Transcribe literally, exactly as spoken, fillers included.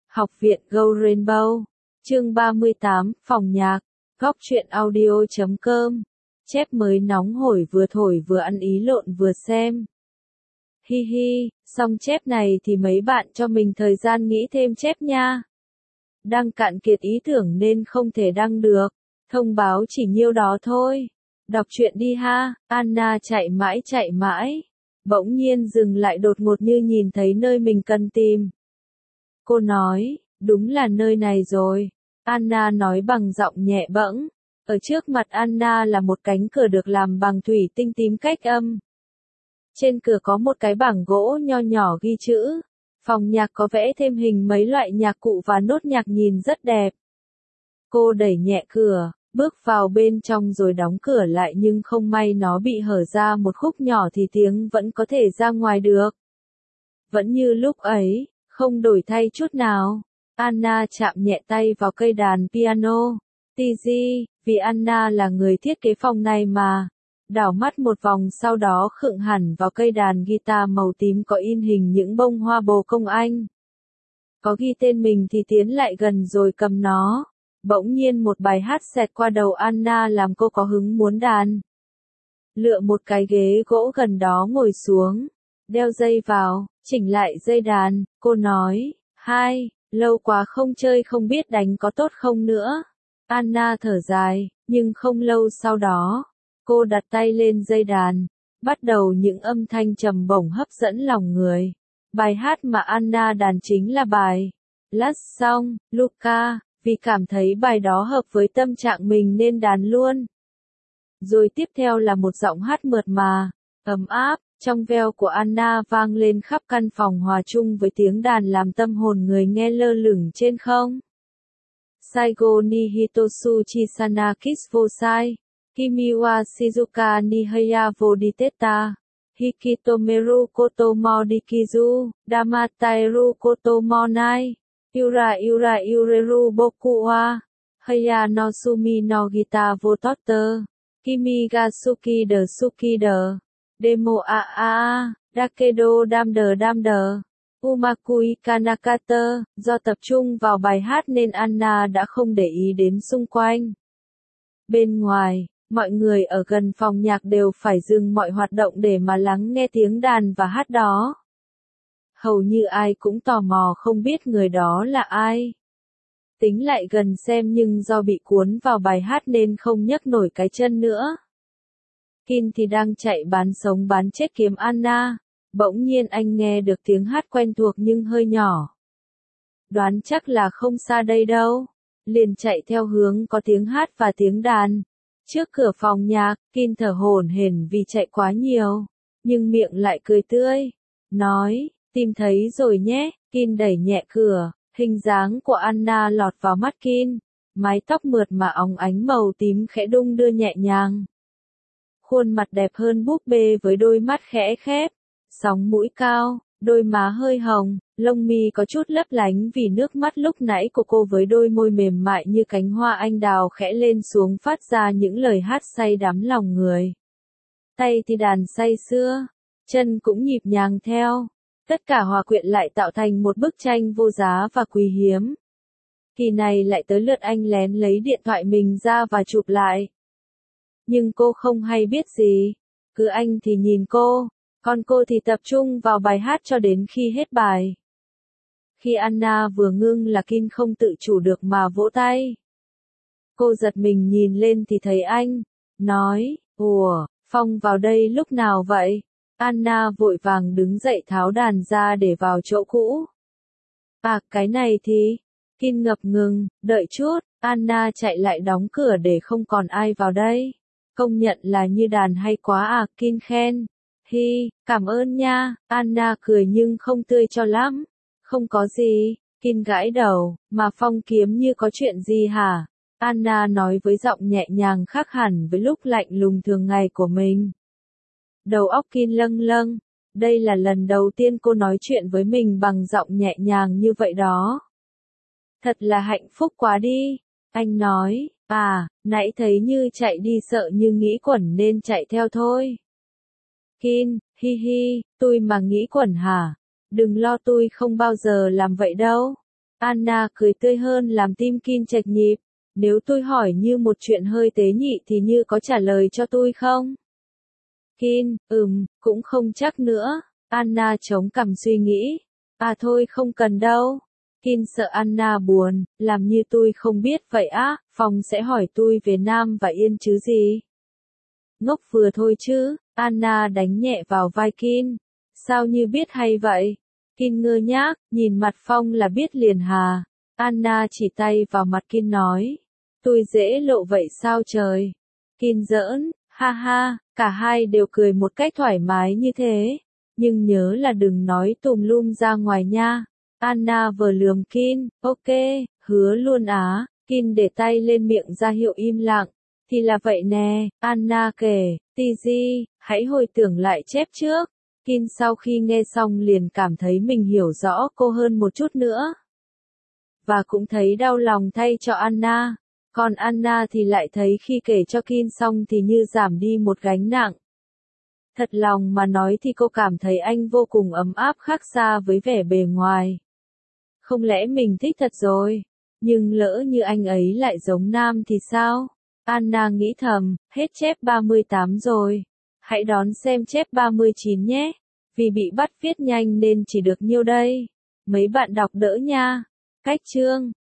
Học viện Go Rainbow. Chương ba mươi tám, phòng nhạc. Góc truyện audio chấm com. Chép mới nóng hổi vừa thổi vừa ăn ý lộn vừa xem. Hi hi, xong chép này thì mấy bạn cho mình thời gian nghĩ thêm chép nha. Đang cạn kiệt ý tưởng nên không thể đăng được. Thông báo chỉ nhiêu đó thôi. Đọc truyện đi ha. Anna chạy mãi chạy mãi. Bỗng nhiên dừng lại đột ngột như nhìn thấy nơi mình cần tìm. Cô nói, đúng là nơi này rồi. Anna nói bằng giọng nhẹ bẫng. Ở trước mặt Anna là một cánh cửa được làm bằng thủy tinh tím cách âm. Trên cửa có một cái bảng gỗ nho nhỏ ghi chữ. Phòng nhạc có vẽ thêm hình mấy loại nhạc cụ và nốt nhạc nhìn rất đẹp. Cô đẩy nhẹ cửa, bước vào bên trong rồi đóng cửa lại nhưng không may nó bị hở ra một khúc nhỏ thì tiếng vẫn có thể ra ngoài được. Vẫn như lúc ấy, không đổi thay chút nào. Anna chạm nhẹ tay vào cây đàn piano. Tizi, vì Anna là người thiết kế phòng này mà. Đảo mắt một vòng sau đó khựng hẳn vào cây đàn guitar màu tím có in hình những bông hoa bồ công anh. Có ghi tên mình thì tiến lại gần rồi cầm nó. Bỗng nhiên một bài hát xẹt qua đầu Anna làm cô có hứng muốn đàn. Lựa một cái ghế gỗ gần đó ngồi xuống. Đeo dây vào, chỉnh lại dây đàn, cô nói, hai, lâu quá không chơi không biết đánh có tốt không nữa. Anna thở dài, nhưng không lâu sau đó, cô đặt tay lên dây đàn, bắt đầu những âm thanh trầm bổng hấp dẫn lòng người. Bài hát mà Anna đàn chính là bài Last Song, Luca, vì cảm thấy bài đó hợp với tâm trạng mình nên đàn luôn. Rồi tiếp theo là một giọng hát mượt mà, ấm áp, trong veo của Anna vang lên khắp căn phòng hòa chung với tiếng đàn làm tâm hồn người nghe lơ lửng trên không. Saigo ni hitosu chisana kisvosai, kimi wa shizuka ni haya wo diteta, hikitomeru koto mo dikizu, damatairu koto mo nai, yura yura yureru boku wa, haya no sumi no gita wo totter, kimi ga suki de suki de. Demo a a, Dakedo đam đờ đam đờ, Umakui Kanakata, do tập trung vào bài hát nên Anna đã không để ý đến xung quanh. Bên ngoài, mọi người ở gần phòng nhạc đều phải dừng mọi hoạt động để mà lắng nghe tiếng đàn và hát đó. Hầu như ai cũng tò mò không biết người đó là ai. Tính lại gần xem nhưng do bị cuốn vào bài hát nên không nhấc nổi cái chân nữa. Kin thì đang chạy bán sống bán chết kiếm Anna, bỗng nhiên anh nghe được tiếng hát quen thuộc nhưng hơi nhỏ. Đoán chắc là không xa đây đâu, liền chạy theo hướng có tiếng hát và tiếng đàn. Trước cửa phòng nhạc, Kin thở hổn hển vì chạy quá nhiều, nhưng miệng lại cười tươi, nói, tìm thấy rồi nhé. Kin đẩy nhẹ cửa, hình dáng của Anna lọt vào mắt Kin, mái tóc mượt mà óng ánh màu tím khẽ đung đưa nhẹ nhàng. Khuôn mặt đẹp hơn búp bê với đôi mắt khẽ khép, sóng mũi cao, đôi má hơi hồng, lông mi có chút lấp lánh vì nước mắt lúc nãy của cô với đôi môi mềm mại như cánh hoa anh đào khẽ lên xuống phát ra những lời hát say đắm lòng người. Tay thì đàn say sưa, chân cũng nhịp nhàng theo, tất cả hòa quyện lại tạo thành một bức tranh vô giá và quý hiếm. Kỳ này lại tới lượt anh lén lấy điện thoại mình ra và chụp lại. Nhưng cô không hay biết gì, cứ anh thì nhìn cô, còn cô thì tập trung vào bài hát cho đến khi hết bài. Khi Anna vừa ngưng là Kin không tự chủ được mà vỗ tay. Cô giật mình nhìn lên thì thấy anh, nói, ủa, Phong vào đây lúc nào vậy? Anna vội vàng đứng dậy tháo đàn ra để vào chỗ cũ. À, cái này thì, Kin ngập ngừng, đợi chút, Anna chạy lại đóng cửa để không còn ai vào đây. Công nhận là như đàn hay quá à, Kin khen. Hi, cảm ơn nha, Anna cười nhưng không tươi cho lắm. Không có gì, Kin gãi đầu, mà Phong kiếm như có chuyện gì hả? Anna nói với giọng nhẹ nhàng khác hẳn với lúc lạnh lùng thường ngày của mình. Đầu óc Kin lâng lâng, đây là lần đầu tiên cô nói chuyện với mình bằng giọng nhẹ nhàng như vậy đó. Thật là hạnh phúc quá đi, anh nói. À, nãy thấy như chạy đi sợ như nghĩ quẩn nên chạy theo thôi. Kin, hi hi, tôi mà nghĩ quẩn hả? Đừng lo tôi không bao giờ làm vậy đâu. Anna cười tươi hơn làm tim Kin chệch nhịp. Nếu tôi hỏi như một chuyện hơi tế nhị thì như có trả lời cho tôi không? Kin, ừm, cũng không chắc nữa. Anna chống cằm suy nghĩ. À thôi không cần đâu. Kin sợ Anna buồn, làm như tôi không biết vậy á, Phong sẽ hỏi tôi về Nam và Yên chứ gì. Ngốc vừa thôi chứ, Anna đánh nhẹ vào vai Kin. Sao như biết hay vậy? Kin ngơ ngác, nhìn mặt Phong là biết liền hà. Anna chỉ tay vào mặt Kin nói. Tôi dễ lộ vậy sao trời? Kin giỡn, ha ha, cả hai đều cười một cách thoải mái như thế. Nhưng nhớ là đừng nói tùm lum ra ngoài nha. Anna vờ lườm Kin, ok, hứa luôn á. Kin để tay lên miệng ra hiệu im lặng. Thì là vậy nè, Anna kể, Tiji, hãy hồi tưởng lại chép trước. Kin sau khi nghe xong liền cảm thấy mình hiểu rõ cô hơn một chút nữa. Và cũng thấy đau lòng thay cho Anna. Còn Anna thì lại thấy khi kể cho Kin xong thì như giảm đi một gánh nặng. Thật lòng mà nói thì cô cảm thấy anh vô cùng ấm áp khác xa với vẻ bề ngoài. Không lẽ mình thích thật rồi? Nhưng lỡ như anh ấy lại giống Nam thì sao? Anna nghĩ thầm, hết chép ba mươi tám rồi. Hãy đón xem chép ba mươi chín nhé. Vì bị bắt viết nhanh nên chỉ được nhiêu đây. Mấy bạn đọc đỡ nha. Cách chương